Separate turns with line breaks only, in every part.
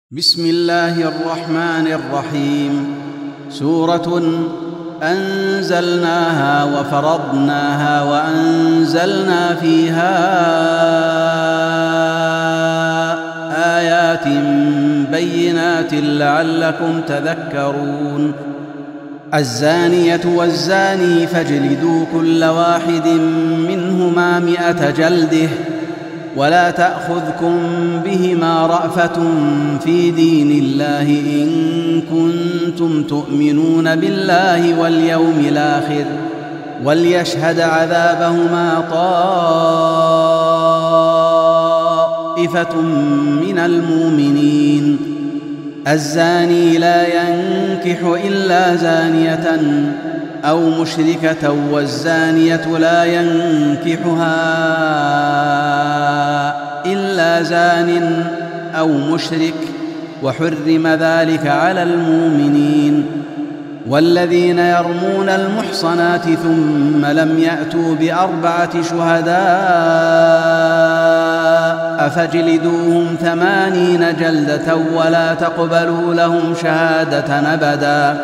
بسم الله الرحمن الرحيم. سورة أنزلناها وفرضناها وأنزلنا فيها آيات بينات لعلكم تذكرون. الزانية والزاني فاجلدوا كل واحد منهما 100 جلدة، ولا تأخذكم بهما رأفة في دين الله إن كنتم تؤمنون بالله واليوم الآخر، وليشهد عذابهما طائفة من المؤمنين. الزاني لا ينكح إلا زانية أو مشركة، والزانية لا ينكحها إلا زان أو مشرك، وحرم ذلك على المؤمنين. والذين يرمون المحصنات ثم لم يأتوا ب4 شهداء فاجلدوهم 80 جلدة ولا تقبلوا لهم شهادة أبدا،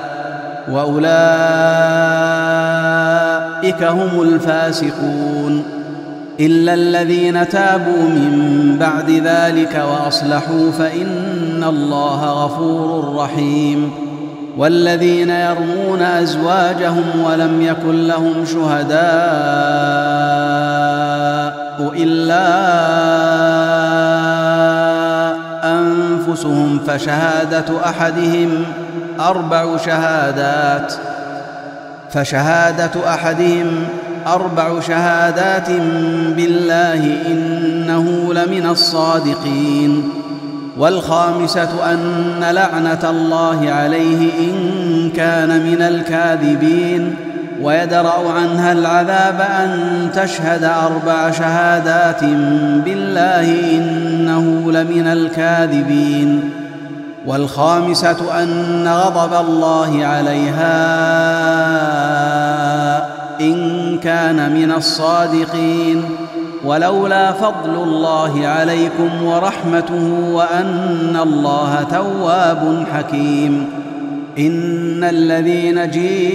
وأولئك هم الفاسقون، إلا الذين تابوا من بعد ذلك وأصلحوا فإن الله غفور رحيم. والذين يرمون أزواجهم ولم يكن لهم شهداء إلا أنفسهم فشهادة أحدهم 4 شهادات بالله إنه لمن الصادقين. والخامسة أن لعنة الله عليه إن كان من الكاذبين، ويدرأ عنها العذاب أن تشهد 4 شهادات بالله إنه لمن الكاذبين. والخامسة أن غضب الله عليها إن كان من الصادقين، ولولا فضل الله عليكم ورحمته وأن الله تواب حكيم. إن الذين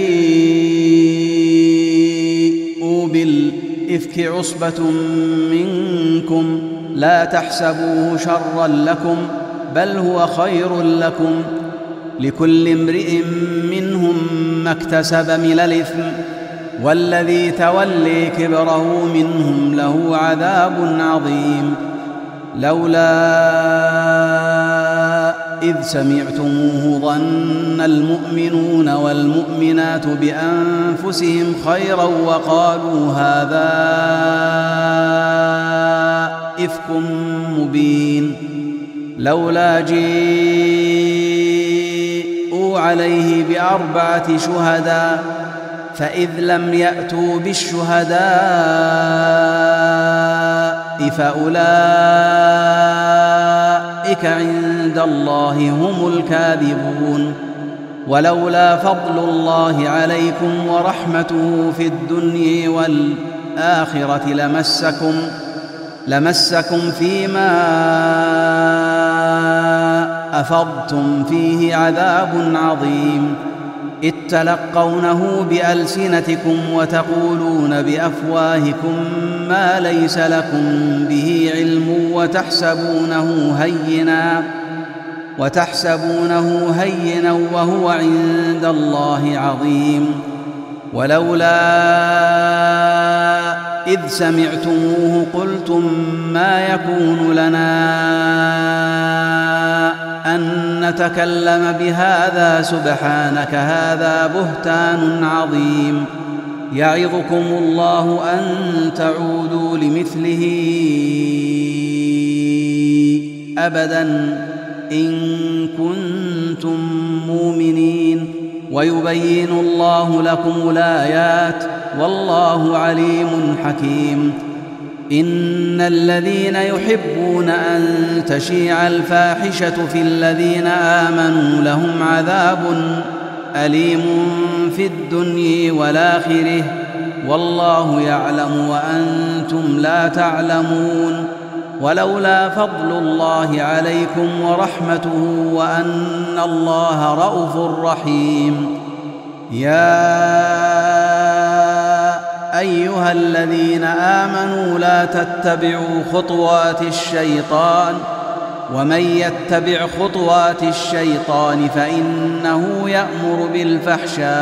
جيءوا بالإفك عصبة منكم لا تحسبوه شرا لكم بل هو خير لكم، لكل امرئ منهم ما اكتسب من الإثم، والذي تولي كبره منهم له عذاب عظيم. لولا إذ سمعتموه ظن المؤمنون والمؤمنات بأنفسهم خيرا وقالوا هذا إفك مبين. لولا جيءوا عليه ب4 شهداء فإذ لم يأتوا بالشهداء فأولئك عند الله هم الكاذبون. ولولا فضل الله عليكم ورحمته في الدنيا والآخرة لمسكم فيما أفضتم فيه عذاب عظيم، إذ تلقونه بألسنتكم وتقولون بأفواهكم ما ليس لكم به علم وتحسبونه هينا وهو عند الله عظيم. ولولا إذ سمعتموه قلتم ما يكون لنا أن نتكلم بهذا سبحانك هذا بهتان عظيم. يعظكم الله أن تعودوا لمثله أبدا إن كنتم مؤمنين، ويبين الله لكم الآيات والله عليم حكيم. إن الذين يحبون أن تشيع الفاحشة في الذين آمنوا لهم عذاب أليم في الدنيا والآخرة، والله يعلم وأنتم لا تعلمون. ولولا فضل الله عليكم ورحمته وأن الله رءوف رحيم. يا أيها الذين آمنوا لا تتبعوا خطوات الشيطان، ومن يتبع خطوات الشيطان فإنه يأمر بالفحشاء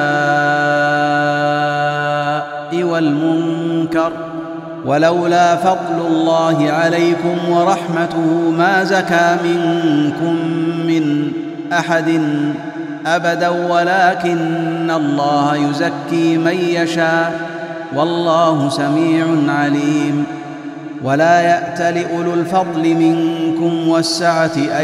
والمنكر، ولولا فضل الله عليكم ورحمته ما زكى منكم من أحد أبدا ولكن الله يزكي من يشاء والله سميع عليم. ولا يأت لأولو الفضل منكم والسعة أن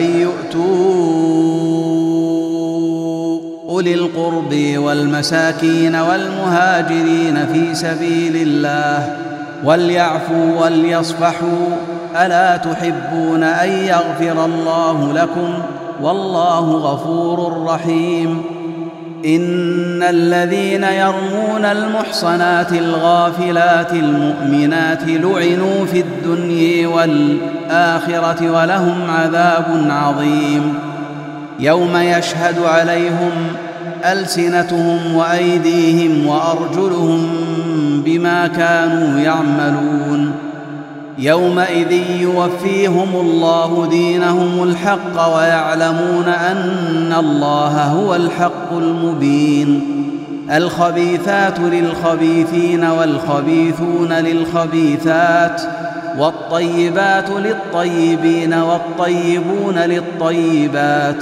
يؤتوا أولي القرب والمساكين والمهاجرين في سبيل الله وليعفوا وليصفحوا، ألا تحبون أن يغفر الله لكم والله غفور رحيم. إن الذين يرمون المحصنات الغافلات المؤمنات لعنوا في الدنيا والآخرة ولهم عذاب عظيم. يوم يشهد عليهم ألسنتهم وأيديهم وأرجلهم بما كانوا يعملون. يومئذ يوفيهم الله دينهم الحق ويعلمون أن الله هو الحق المبين. الخبيثات للخبيثين والخبيثون للخبيثات، والطيبات للطيبين والطيبون للطيبات،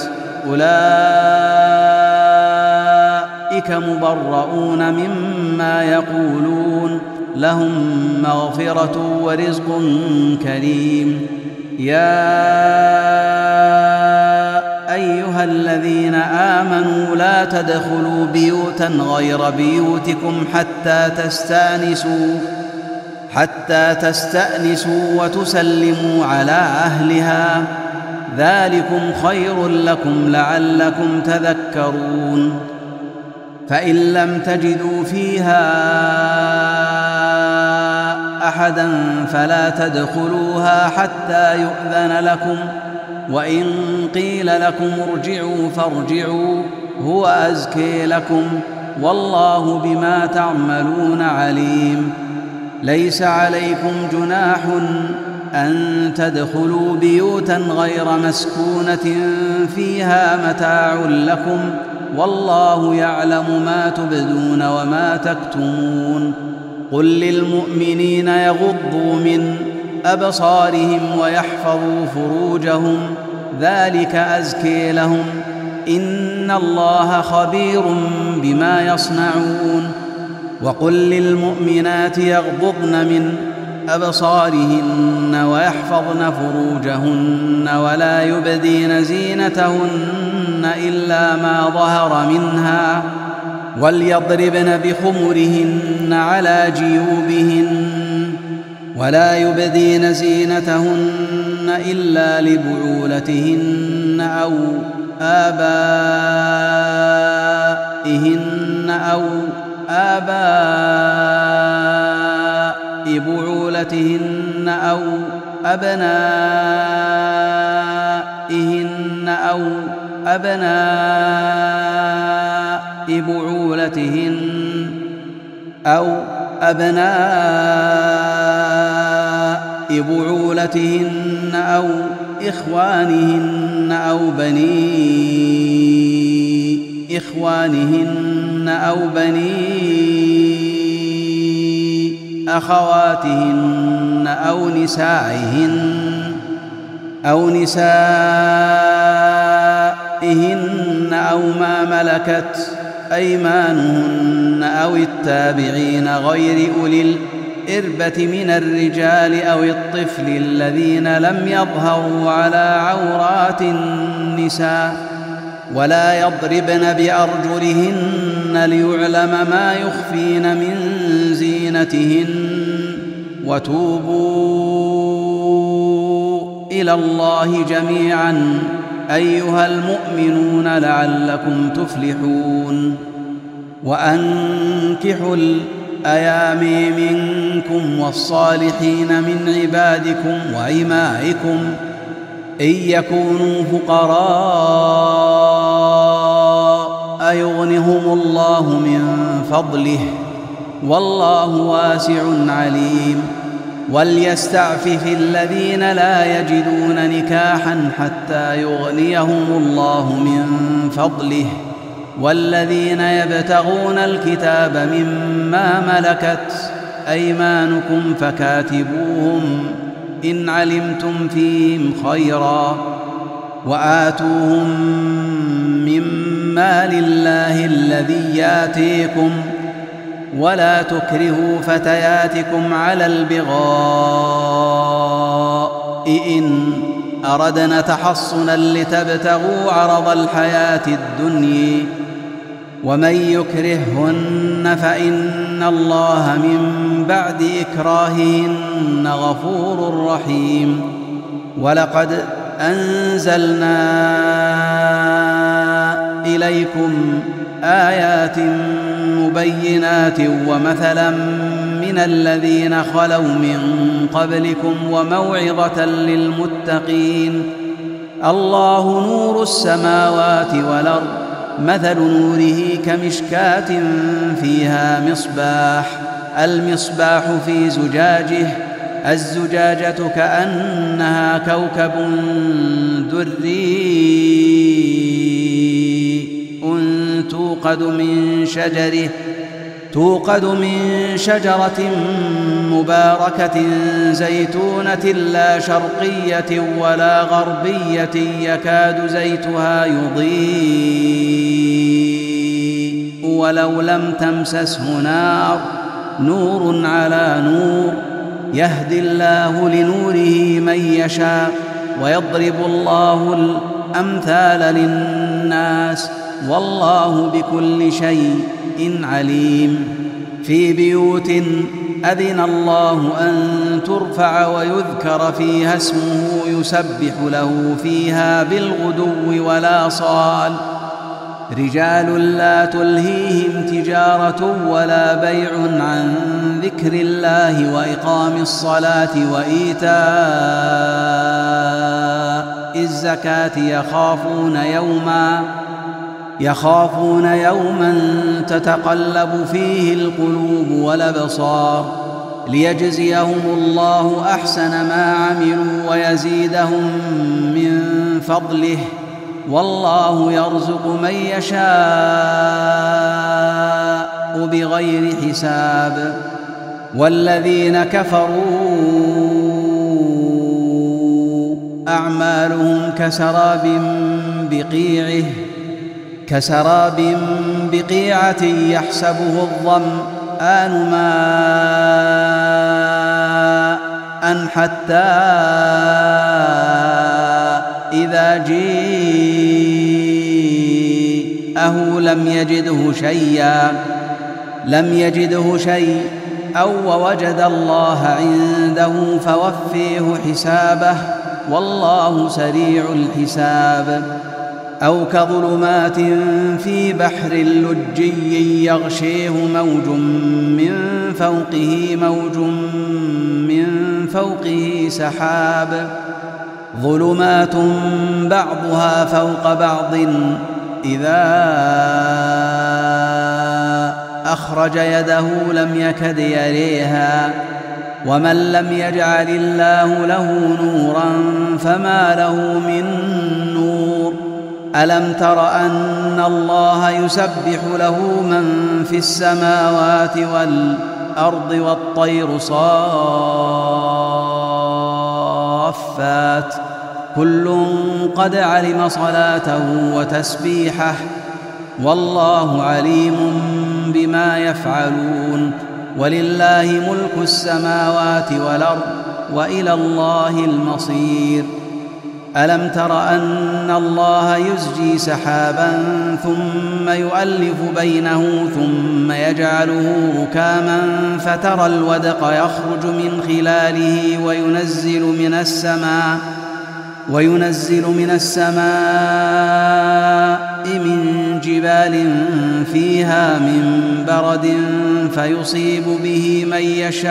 أولئك مبرؤون مما يقولون، لهم مغفرة ورزق كريم. يا أيها الذين آمنوا لا تدخلوا بيوتا غير بيوتكم حتى تستأنسوا وتسلموا على أهلها، ذلكم خير لكم لعلكم تذكرون. فإن لم تجدوا فيها أحدا فلا تدخلوها حتى يؤذن لكم، وإن قيل لكم ارجعوا فارجعوا هو أزكي لكم، والله بما تعملون عليم. ليس عليكم جناح أن تدخلوا بيوتا غير مسكونة فيها متاع لكم، والله يعلم ما تبدون وما تكتمون. قل للمؤمنين يغضوا من أبصارهم ويحفظوا فروجهم، ذلك أزكي لهم، إن الله خبير بما يصنعون. وقل للمؤمنات يغضضن من أبصارهن ويحفظن فروجهن ولا يبدين زينتهن إلا ما ظهر منها، وليضربن بخمرهن على جيوبهن، ولا يبدين زينتهن إلا لبعولتهن أو آباء بعولتهن أو أبنائهن أو أبناء بعولتهن أو أبناء بعولتهن أو إخوانهن أو بني إخوانهن أو بني أخواتهن أو نسائهن أو ما ملكت أيمانهن أو التابعين غير أولي الإربة من الرجال أو الطفل الذين لم يظهروا على عورات النساء، ولا يضربن بأرجلهن ليعلم ما يخفين من زينتهن، وتوبوا إلى الله جميعا أيها المؤمنون لعلكم تفلحون. وأنكحوا الأيام منكم والصالحين من عبادكم وإمائكم إن يكونوا فقراء يغنهم الله من فضله والله واسع عليم وليستعفف الذين لا يجدون نكاحا حتى يغنيهم الله من فضله والذين يبتغون الكتاب مما ملكت أيمانكم فكاتبوهم إن علمتم فيهم خيرا وآتوهم مما لله الذي ياتيكم ولا تكرهوا فتياتكم على البغاء إن أردنا تحصنا لتبتغوا عرض الحياة الدنيا ومن يكرههن فإن الله من بعد إكراههن غفور رحيم ولقد أنزلنا إليكم آيات مبينات ومثلا من الذين خلوا من قبلكم وموعظة للمتقين الله نور السماوات والأرض مثل نوره كمشكاة فيها مصباح المصباح في زجاجه الزجاجة كأنها كوكب دري توقد من شجرة مباركة زيتونة لا شرقية ولا غربية يكاد زيتها يضيء ولو لم تمسسه نار نور على نور يهدي الله لنوره من يشاء ويضرب الله الأمثال للناس والله بكل شيء عليم في بيوت أذن الله أن ترفع ويذكر فيها اسمه يسبح له فيها بالغدو والآصال رجال لا تلهيهم تجارة ولا بيع عن ذكر الله وإقام الصلاة وإيتاء الزكاة يخافون يوما تتقلب فيه القلوب والأبصار ليجزيهم الله أحسن ما عملوا ويزيدهم من فضله والله يرزق من يشاء بغير حساب والذين كفروا أعمالهم كسراب بقيعة يحسبه الظمآن ماء حتى إذا جاءه لم يجده شيء أو وجد الله عنده فوفيه حسابه والله سريع الحساب أو كظلمات في بحر لجي يغشيه موج من فوقه سحاب ظلمات بعضها فوق بعض إذا أخرج يده لم يكد يريها ومن لم يجعل الله له نورا فما له من نور ألم تر أن الله يسبح له من في السماوات والأرض والطير صافات كل قد علم صلاته وتسبيحه والله عليم بما يفعلون ولله ملك السماوات والأرض وإلى الله المصير ألم تر أن الله يزجي سحابا ثم يؤلف بينه ثم يجعله ركاما فترى الودق يخرج من خلاله وينزل من السماء من جبال فيها من برد فيصيب به من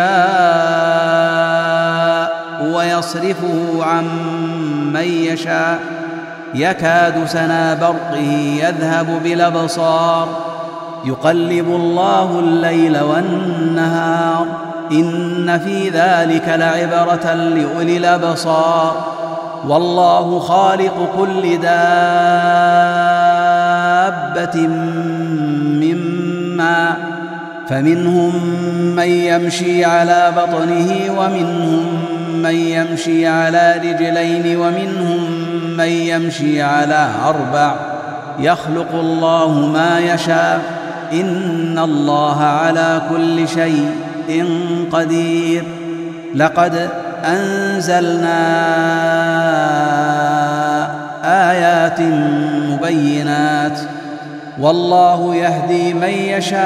يشاء ويصرفه عن من يشاء يكاد سنا برقه يذهب بالأبصار يقلب الله الليل والنهار إن في ذلك لعبرة لأولي الأبصار والله خالق كل دابة من ماء فمنهم من يمشي على بطنه ومنهم من يمشي على رجلين ومنهم من يمشي على 4 يخلق الله ما يشاء إن الله على كل شيء قدير لقد أنزلنا آيات مبينات والله يهدي من يشاء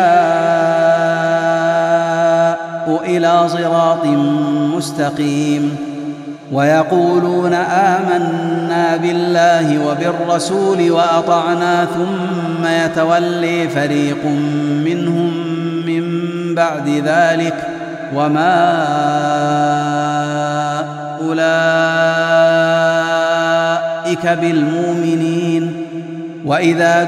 إلى صراط مستقيم ويقولون آمنا بالله وبالرسول وأطعنا ثم يتولي فريق منهم من بعد ذلك وما أولئك بالمؤمنين وإذا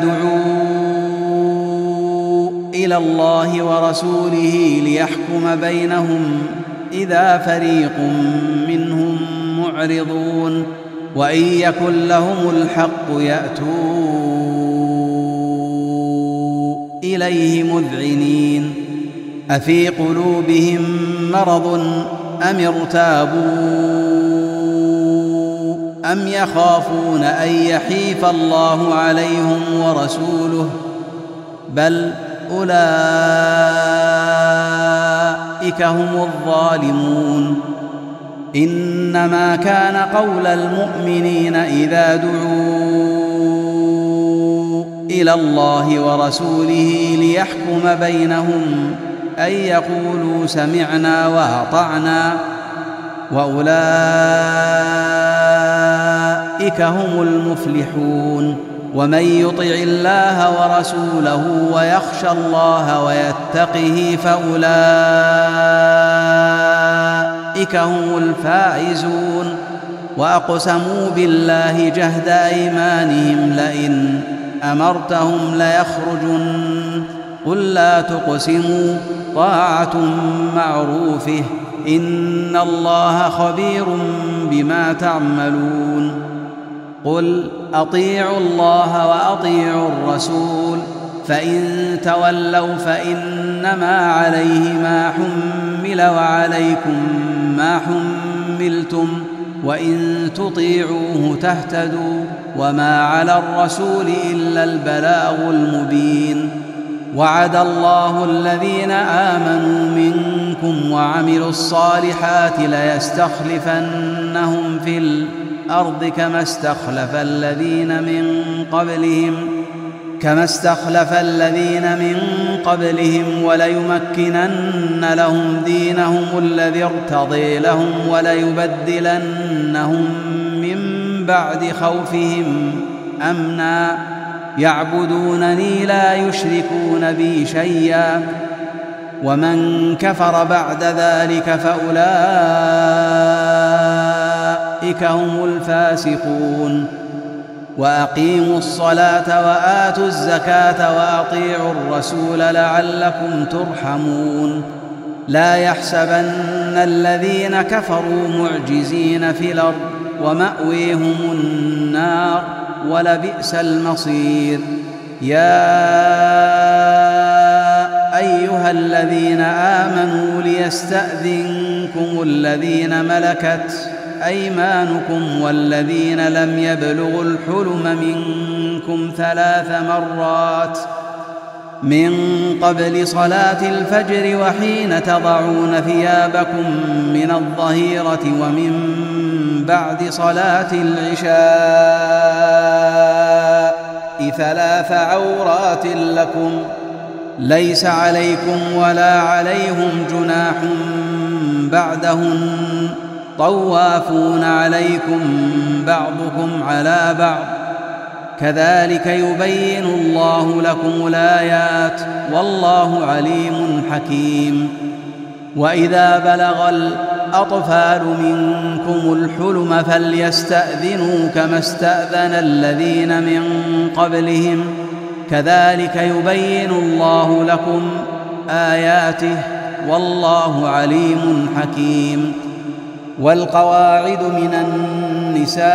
دعوا إلى الله ورسوله ليحكم بينهم إذا فريق منهم معرضون وإن يكن لهم الحق يأتوا إليه مذعنين أفي قلوبهم مرض أم ارتابوا أم يخافون أن يحيف الله عليهم ورسوله بل أولئك هم الظالمون إنما كان قول المؤمنين إذا دعوا إلى الله ورسوله ليحكم بينهم أن يقولوا سمعنا وأطعنا وأولئك هم المفلحون ومن يطع الله ورسوله ويخشى الله ويتقه فأولئك هم الفائزون وأقسموا بالله جهد أيمانهم لئن أمرتهم ليخرجن قل لا تقسموا طاعة معروفه إن الله خبير بما تعملون قل أطيعوا الله وأطيعوا الرسول فإن تولوا فإنما عليه ما حمل وعليكم ما حملتم وإن تطيعوه تهتدوا وما على الرسول إلا البلاغ المبين وعد الله الذين آمنوا منكم وعملوا الصالحات ليستخلفنهم في الأرض كما استخلف الذين من قبلهم وليمكنن لهم دينهم الذي ارتضي لهم وليبدلنهم من بعد خوفهم أمنا يعبدونني لا يشركون بي شيئا ومن كفر بعد ذلك فأولئك هم الفاسقون وأقيموا الصلاة وآتوا الزكاة وأطيعوا الرسول لعلكم ترحمون لا يحسبن الذين كفروا معجزين في الأرض ومأويهم النار ولبئس المصير يا أيها الذين آمنوا ليستأذنكم الذين ملكت أيمانكم والذين لم يبلغوا الحلم منكم 3 مرات من قبل صلاة الفجر وحين تضعون ثيابكم من الظهيرة ومن بعد صلاة العشاء 3 عورات لكم ليس عليكم ولا عليهم جناح بعدهن طوافون عليكم بعضكم على بعض كذلك يبين الله لكم الآيات والله عليم حكيم. وإذا بلغ الأطفال منكم الحلم فليستأذنوا كما استأذن الذين من قبلهم كذلك يبين الله لكم آياته والله عليم حكيم. والقواعد من النساء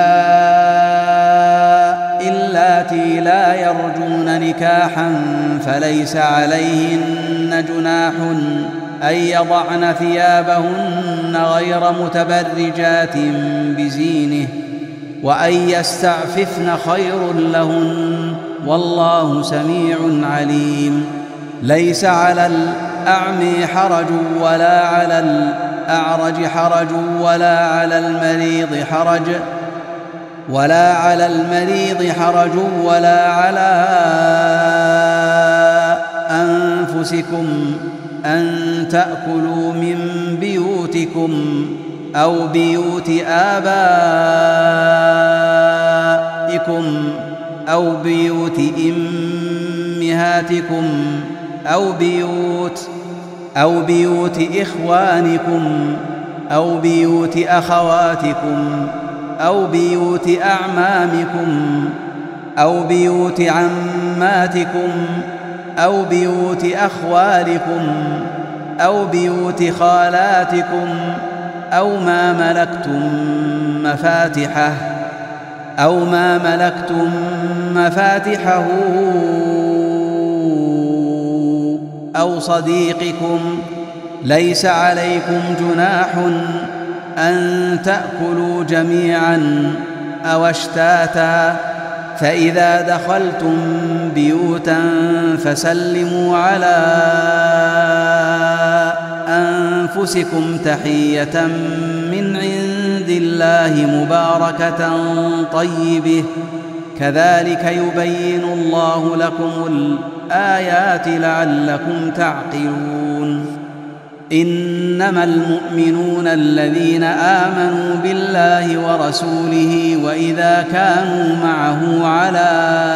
اللاتي لا يرجون نكاحا فليس عليهن جناح أن يضعن ثيابهن غير متبرجات بزينه وأن يستعففن خير لهن والله سميع عليم. ليس على الأعمى حرج ولا على الأعرج حرج ولا على المريض حرج ولا على أنفسكم أن تأكلوا من بيوتكم أو بيوت آبائكم أو بيوت أمهاتكم أو بيوت إخوانكم أو بيوت أخواتكم أو بيوت أعمامكم أو بيوت عماتكم أو بيوت أخوالكم أو بيوت خالاتكم أو ما ملكتم مفاتحه أو صديقكم. ليس عليكم جناح أن تأكلوا جميعا أو أشتاتا فإذا دخلتم بيوتا فسلموا على أنفسكم تحية من عند الله مباركة طيبة كذلك يبين الله لكم الآيات لعلكم تعقلون. إنما المؤمنون الذين آمنوا بالله ورسوله وإذا كانوا معه على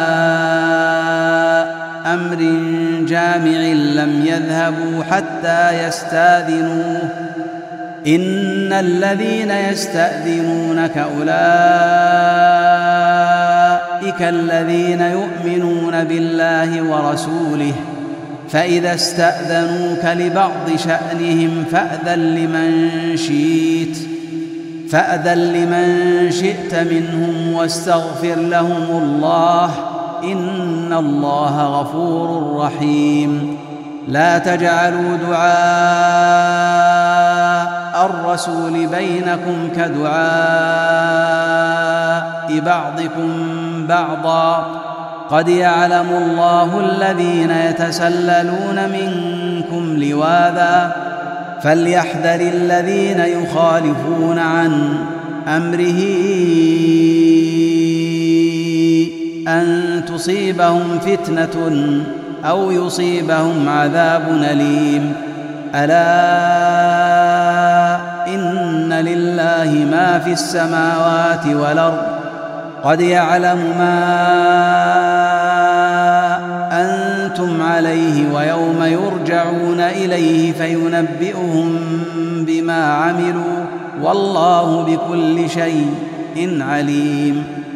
أمر جامع لم يذهبوا حتى يستأذنوه إن الذين يستأذنونك أولئك الذين يؤمنون بالله ورسوله فإذا استأذنوك لبعض شأنهم فأذن لمن شئت منهم واستغفر لهم الله إن الله غفور رحيم. لا تجعلوا دعاء الرسول بينكم كدعاء بعضكم بعضا قد يعلم الله الذين يتسللون منكم لواذا فليحذر الذين يخالفون عن أمره أن تصيبهم فتنة أو يصيبهم عذاب أليم. ألا إن لله ما في السماوات والأرض قد يعلم ما أنتم عليه ويوم يرجعون إليه فينبئهم بما عملوا والله بكل شيء عليم.